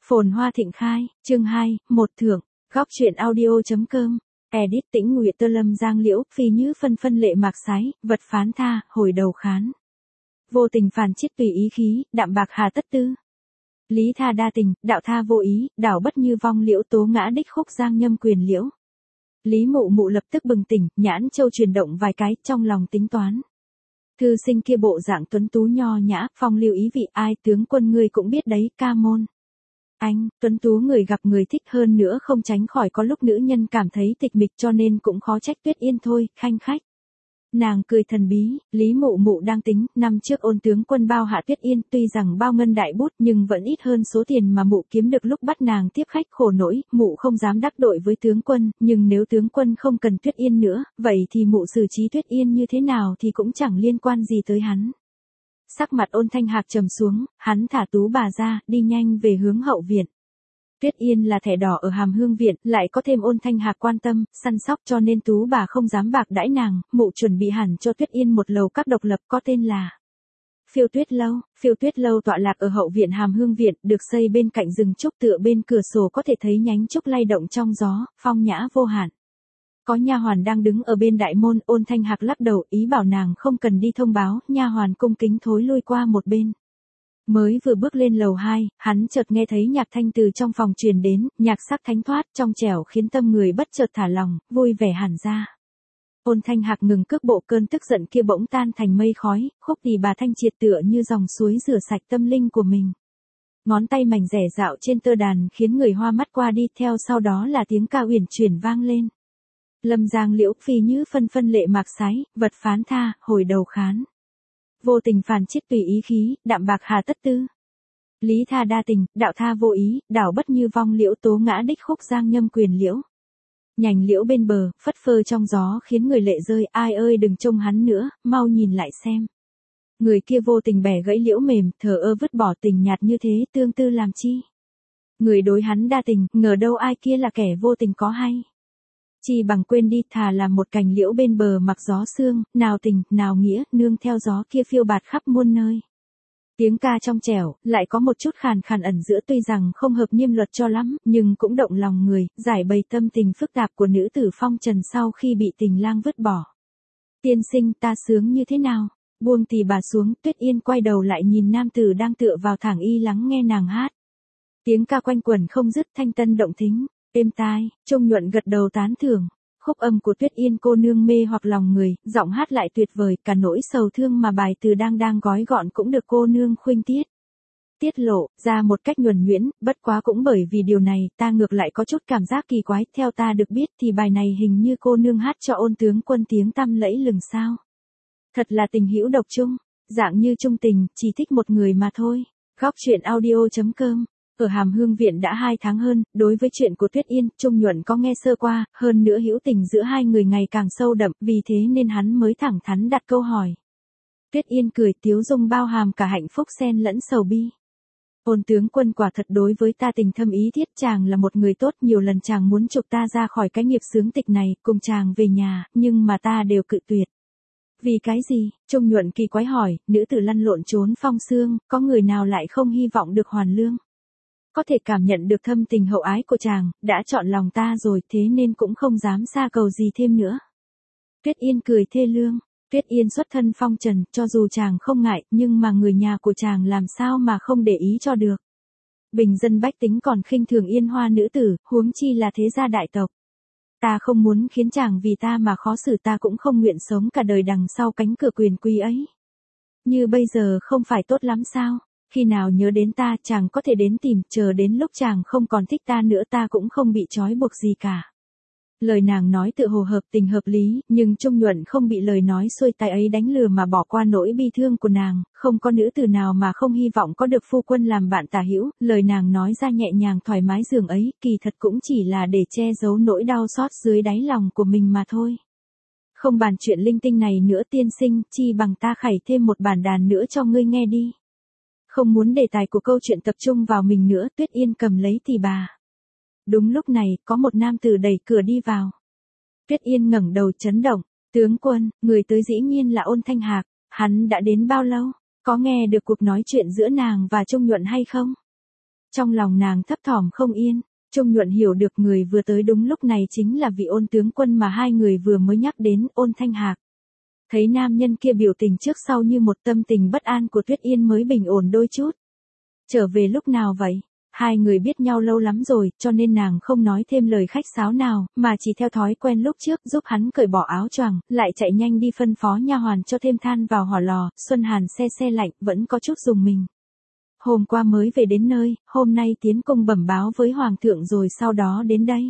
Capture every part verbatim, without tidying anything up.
Phồn hoa thịnh khai, chương hai, một thưởng, góc truyện audio.com, edit Tĩnh Nguyệt Tơ Lâm Giang Liễu, phi nhứ phân phân lệ mạc sái, vật phán tha, hồi đầu khán. Vô tình phản chiết tùy ý khí, đạm bạc hà tất tư. Lý tha đa tình, đạo tha vô ý, đảo bất như vong liễu tố ngã đích khúc giang nhâm quyền liễu. Lý mụ mụ lập tức bừng tỉnh, nhãn châu chuyển động vài cái, trong lòng tính toán. Thư sinh kia bộ dạng tuấn tú nho nhã, phong lưu ý vị, ai tướng quân ngươi cũng biết đấy, ca môn. Anh, tuấn tú người gặp người thích hơn nữa không tránh khỏi có lúc nữ nhân cảm thấy tịch mịch cho nên cũng khó trách Tuyết Yên thôi, khanh khách. Nàng cười thần bí, Lý mụ mụ đang tính, năm trước ôn tướng quân bao hạ Tuyết Yên, tuy rằng bao ngân đại bút nhưng vẫn ít hơn số tiền mà mụ kiếm được lúc bắt nàng tiếp khách khổ nỗi, mụ không dám đắc tội với tướng quân, nhưng nếu tướng quân không cần Tuyết Yên nữa, vậy thì mụ xử trí Tuyết Yên như thế nào thì cũng chẳng liên quan gì tới hắn. Sắc mặt Ôn Thanh Hạc trầm xuống, hắn thả tú bà ra, đi nhanh về hướng hậu viện. Tuyết Yên là thẻ đỏ ở Hàm Hương viện, lại có thêm Ôn Thanh Hạc quan tâm, săn sóc cho nên tú bà không dám bạc đãi nàng, mụ chuẩn bị hẳn cho Tuyết Yên một lầu các độc lập có tên là Phiêu Tuyết Lâu. Phiêu Tuyết Lâu tọa lạc ở hậu viện Hàm Hương viện, được xây bên cạnh rừng trúc, tựa bên cửa sổ có thể thấy nhánh trúc lay động trong gió, phong nhã vô hạn. Có nha hoàn đang đứng ở bên đại môn, Ôn Thanh Hạc lắc đầu, ý bảo nàng không cần đi thông báo, nha hoàn cung kính thối lui qua một bên. Mới vừa bước lên lầu hai, hắn chợt nghe thấy nhạc thanh từ trong phòng truyền đến, nhạc sắc thánh thoát, trong trẻo khiến tâm người bất chợt thả lòng, vui vẻ hẳn ra. Ôn Thanh Hạc ngừng cước bộ, cơn tức giận kia bỗng tan thành mây khói, khúc tỳ bà thanh triệt tựa như dòng suối rửa sạch tâm linh của mình. Ngón tay mảnh rẻ dạo trên tơ đàn khiến người hoa mắt qua đi, theo sau đó là tiếng ca uyển chuyển vang lên. Lâm Giang Liễu, phi nhứ phân phân lệ mạc sái, vật phán tha, hồi đầu khán. Vô tình phản chiết tùy ý khí, đạm bạc hà tất tư. Lý tha đa tình, đạo tha vô ý, đảo bất như vong liễu tố ngã đích khúc giang nhâm quyền liễu. Nhành liễu bên bờ, phất phơ trong gió khiến người lệ rơi, ai ơi đừng trông hắn nữa, mau nhìn lại xem. Người kia vô tình bẻ gãy liễu mềm, thờ ơ vứt bỏ tình nhạt như thế, tương tư làm chi. Người đối hắn đa tình, ngờ đâu ai kia là kẻ vô tình có hay. Chi bằng quên đi, thà làm một cành liễu bên bờ mặc gió sương, nào tình, nào nghĩa, nương theo gió kia phiêu bạt khắp muôn nơi. Tiếng ca trong trẻo, lại có một chút khàn khàn ẩn giữa, tuy rằng không hợp niêm luật cho lắm, nhưng cũng động lòng người, giải bày tâm tình phức tạp của nữ tử phong trần sau khi bị tình lang vứt bỏ. Tiên sinh, ta sướng như thế nào? Buông tỳ bà xuống, Tuyết Yên quay đầu lại nhìn nam tử đang tựa vào thẳng y lắng nghe nàng hát. Tiếng ca quanh quẩn không dứt, thanh tân động thính. Êm tai, Trung Nhuận gật đầu tán thưởng, khúc âm của Tuyết Yên cô nương mê hoặc lòng người, giọng hát lại tuyệt vời, cả nỗi sầu thương mà bài từ đang đang gói gọn cũng được cô nương khuynh tiết. Tiết lộ, ra một cách nhuần nhuyễn, bất quá cũng bởi vì điều này, ta ngược lại có chút cảm giác kỳ quái, theo ta được biết thì bài này hình như cô nương hát cho Ôn tướng quân tiếng tăm lẫy lừng sao. Thật là tình hữu độc chung, dạng như chung tình, chỉ thích một người mà thôi. Góc truyện audio.com. Ở Hàm Hương viện đã hai tháng hơn, đối với chuyện của Tuyết Yên, Trung Nhuận có nghe sơ qua, hơn nữa hữu tình giữa hai người ngày càng sâu đậm, vì thế nên hắn mới thẳng thắn đặt câu hỏi. Tuyết Yên cười tiếu dung bao hàm cả hạnh phúc xen lẫn sầu bi. Ôn tướng quân quả thật đối với ta tình thâm ý thiết, chàng là một người tốt, nhiều lần chàng muốn trục ta ra khỏi cái nghiệp xướng tịch này, cùng chàng về nhà, nhưng mà ta đều cự tuyệt. Vì cái gì? Trung Nhuận kỳ quái hỏi, nữ tử lăn lộn trốn phong sương, có người nào lại không hy vọng được hoàn lương? Có thể cảm nhận được thâm tình hậu ái của chàng, đã chọn lòng ta rồi, thế nên cũng không dám xa cầu gì thêm nữa. Tuyết Yên cười thê lương. Tuyết Yên xuất thân phong trần, cho dù chàng không ngại, nhưng mà người nhà của chàng làm sao mà không để ý cho được. Bình dân bách tính còn khinh thường yên hoa nữ tử, huống chi là thế gia đại tộc. Ta không muốn khiến chàng vì ta mà khó xử, ta cũng không nguyện sống cả đời đằng sau cánh cửa quyền quý ấy. Như bây giờ không phải tốt lắm sao? Khi nào nhớ đến ta, chàng có thể đến tìm, chờ đến lúc chàng không còn thích ta nữa ta cũng không bị trói buộc gì cả. Lời nàng nói tự hồ hợp tình hợp lý, nhưng Trung Nhuận không bị lời nói xuôi tai ấy đánh lừa mà bỏ qua nỗi bi thương của nàng, không có nữ tử nào mà không hy vọng có được phu quân làm bạn tả hữu, lời nàng nói ra nhẹ nhàng thoải mái dường ấy, kỳ thật cũng chỉ là để che giấu nỗi đau xót dưới đáy lòng của mình mà thôi. Không bàn chuyện linh tinh này nữa tiên sinh, chi bằng ta khảy thêm một bản đàn nữa cho ngươi nghe đi. Không muốn đề tài của câu chuyện tập trung vào mình nữa, Tuyết Yên cầm lấy tỳ bà. Đúng lúc này, có một nam tử đẩy cửa đi vào. Tuyết Yên ngẩng đầu chấn động, tướng quân, người tới dĩ nhiên là Ôn Thanh Hạc, hắn đã đến bao lâu, có nghe được cuộc nói chuyện giữa nàng và Trung Nhuận hay không? Trong lòng nàng thấp thỏm không yên, Trung Nhuận hiểu được người vừa tới đúng lúc này chính là vị Ôn tướng quân mà hai người vừa mới nhắc đến, Ôn Thanh Hạc. Thấy nam nhân kia biểu tình trước sau như một, tâm tình bất an của Tuyết Yên mới bình ổn đôi chút. Trở về lúc nào vậy? Hai người biết nhau lâu lắm rồi, cho nên nàng không nói thêm lời khách sáo nào, mà chỉ theo thói quen lúc trước giúp hắn cởi bỏ áo choàng, lại chạy nhanh đi phân phó nha hoàn cho thêm than vào hỏa lò. Xuân Hàn se se lạnh, vẫn có chút dùng mình. Hôm qua mới về đến nơi, hôm nay tiến cung bẩm báo với hoàng thượng rồi sau đó đến đây.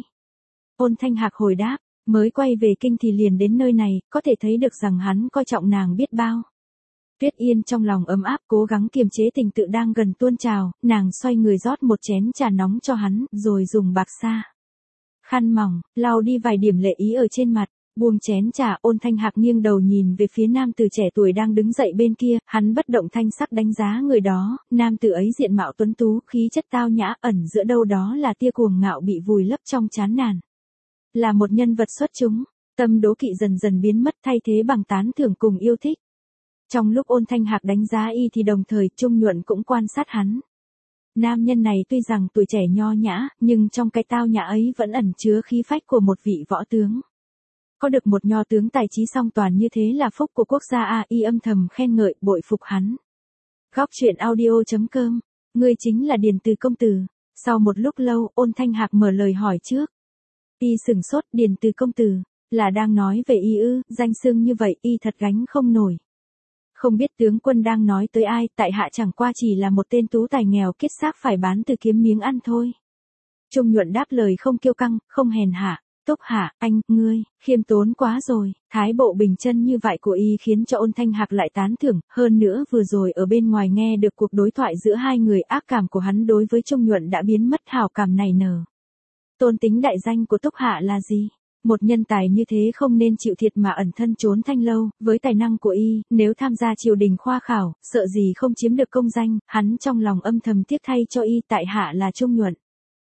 Ôn Thanh Hạc hồi đáp, mới quay về kinh thì liền đến nơi này, có thể thấy được rằng hắn coi trọng nàng biết bao. Tuyết Yên trong lòng ấm áp, cố gắng kiềm chế tình tự đang gần tuôn trào, nàng xoay người rót một chén trà nóng cho hắn, rồi dùng bạc sa khăn mỏng, lau đi vài điểm lệ ý ở trên mặt, buông chén trà. Ôn Thanh Hạc nghiêng đầu nhìn về phía nam tử trẻ tuổi đang đứng dậy bên kia, hắn bất động thanh sắc đánh giá người đó, nam tử ấy diện mạo tuấn tú, khí chất tao nhã, ẩn giữa đâu đó là tia cuồng ngạo bị vùi lấp trong chán nản. Là một nhân vật xuất chúng, tâm đố kỵ dần dần biến mất thay thế bằng tán thưởng cùng yêu thích. Trong lúc Ôn Thanh Hạc đánh giá y thì đồng thời Trung Nhuận cũng quan sát hắn. Nam nhân này tuy rằng tuổi trẻ nho nhã, nhưng trong cái tao nhã ấy vẫn ẩn chứa khí phách của một vị võ tướng. Có được một nho tướng tài trí song toàn như thế là phúc của quốc gia a, y âm thầm khen ngợi, bội phục hắn. Góc truyện audio chấm com, ngươi chính là Điền Từ công tử. Sau một lúc lâu, Ôn Thanh Hạc mở lời hỏi trước. Y sửng sốt, Điền Từ công tử, là đang nói về y ư? Danh xưng như vậy y thật gánh không nổi. Không biết tướng quân đang nói tới ai, tại hạ chẳng qua chỉ là một tên tú tài nghèo kiết xác phải bán từ kiếm miếng ăn thôi. Trung Nhuận đáp lời không kiêu căng, không hèn hạ. Túc Hạ, anh, ngươi, khiêm tốn quá rồi. Thái bộ bình chân như vậy của y khiến cho Ôn Thanh Hạc lại tán thưởng, hơn nữa vừa rồi ở bên ngoài nghe được cuộc đối thoại giữa hai người, ác cảm của hắn đối với Trung Nhuận đã biến mất, hảo cảm này nở. Tôn tính đại danh của Túc Hạ là gì? Một nhân tài như thế không nên chịu thiệt mà ẩn thân trốn thanh lâu, với tài năng của y, nếu tham gia triều đình khoa khảo, sợ gì không chiếm được công danh. Hắn trong lòng âm thầm tiếc thay cho y, tại hạ là Trung Nhuận.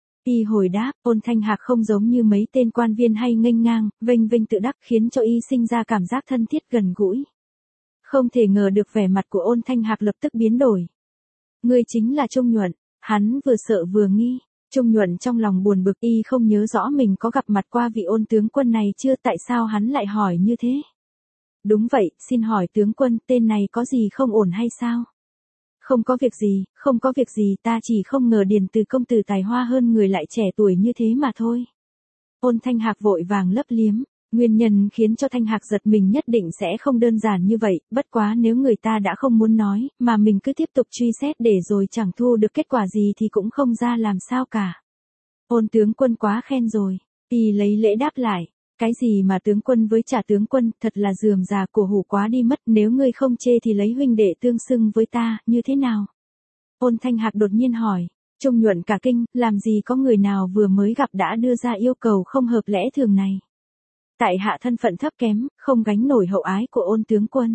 Y hồi đáp, Ôn Thanh Hạc không giống như mấy tên quan viên hay nghênh ngang, vênh vênh tự đắc, khiến cho y sinh ra cảm giác thân thiết gần gũi. Không thể ngờ được vẻ mặt của Ôn Thanh Hạc lập tức biến đổi. Ngươi chính là Trung Nhuận. Hắn vừa sợ vừa nghi. Trung Nhuận trong lòng buồn bực, y không nhớ rõ mình có gặp mặt qua vị Ôn tướng quân này chưa, tại sao hắn lại hỏi như thế? Đúng vậy, xin hỏi tướng quân, tên này có gì không ổn hay sao? Không có việc gì, không có việc gì, ta chỉ không ngờ Điền Từ công tử tài hoa hơn người lại trẻ tuổi như thế mà thôi. Ôn Thanh Hạc vội vàng lấp liếm, nguyên nhân khiến cho Thanh Hạc giật mình nhất định sẽ không đơn giản như vậy, bất quá nếu người ta đã không muốn nói, mà mình cứ tiếp tục truy xét để rồi chẳng thu được kết quả gì thì cũng không ra làm sao cả. Ôn tướng quân quá khen rồi, y lấy lễ đáp lại. Cái gì mà tướng quân với trả tướng quân, thật là rườm rà cổ hủ quá đi mất, nếu ngươi không chê thì lấy huynh đệ tương xưng với ta, như thế nào? Ôn Thanh Hạc đột nhiên hỏi. Trung Nhuận cả kinh, làm gì có người nào vừa mới gặp đã đưa ra yêu cầu không hợp lẽ thường này. Tại hạ thân phận thấp kém, không gánh nổi hậu ái của Ôn tướng quân.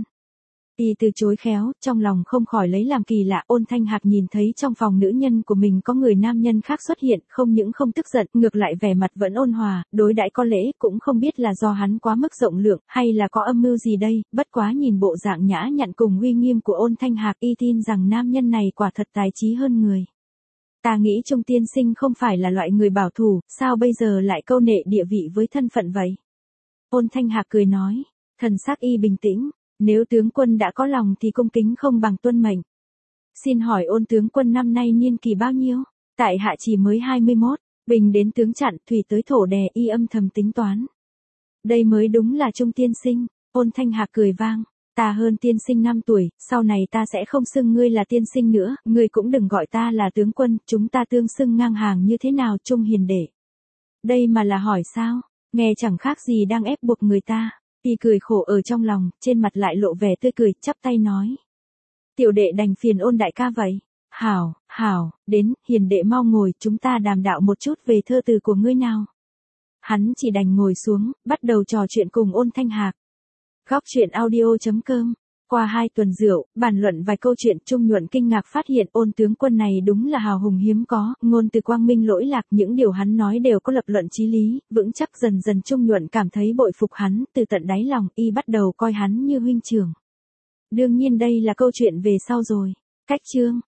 Y từ chối khéo, trong lòng không khỏi lấy làm kỳ lạ. Ôn Thanh Hạc nhìn thấy trong phòng nữ nhân của mình có người nam nhân khác xuất hiện, không những không tức giận, ngược lại vẻ mặt vẫn ôn hòa, đối đãi có lễ, cũng không biết là do hắn quá mức rộng lượng, hay là có âm mưu gì đây, bất quá nhìn bộ dạng nhã nhặn cùng uy nghiêm của Ôn Thanh Hạc, y tin rằng nam nhân này quả thật tài trí hơn người. Ta nghĩ Trung tiên sinh không phải là loại người bảo thủ, sao bây giờ lại câu nệ địa vị với thân phận vậy? Ôn Thanh Hạc cười nói, thần sắc y bình tĩnh. Nếu tướng quân đã có lòng thì cung kính không bằng tuân mệnh. Xin hỏi Ôn tướng quân năm nay niên kỳ bao nhiêu? Tại hạ chỉ mới hai mươi mốt, bình đến tướng chặn, thủy tới thổ đè, y âm thầm tính toán. Đây mới đúng là Trung tiên sinh. Ôn Thanh Hạc cười vang, ta hơn tiên sinh năm tuổi, sau này ta sẽ không xưng ngươi là tiên sinh nữa, ngươi cũng đừng gọi ta là tướng quân, chúng ta tương xưng ngang hàng như thế nào, Trung hiền đệ. Đây mà là hỏi sao? Nghe chẳng khác gì đang ép buộc người ta. Y cười khổ ở trong lòng, trên mặt lại lộ vẻ tươi cười, chắp tay nói. Tiểu đệ đành phiền Ôn đại ca vậy. Hảo, hảo, đến, hiền đệ mau ngồi, chúng ta đàm đạo một chút về thơ từ của ngươi nào. Hắn chỉ đành ngồi xuống, bắt đầu trò chuyện cùng Ôn Thanh Hạc. Góc truyện audio chấm com. Qua hai tuần rượu, bàn luận vài câu chuyện, Trung Nhuận kinh ngạc phát hiện Ôn tướng quân này đúng là hào hùng hiếm có, ngôn từ quang minh lỗi lạc, những điều hắn nói đều có lập luận chí lý, vững chắc. Dần dần Trung Nhuận cảm thấy bội phục hắn, từ tận đáy lòng, y bắt đầu coi hắn như huynh trưởng. Đương nhiên đây là câu chuyện về sau rồi. Cách chương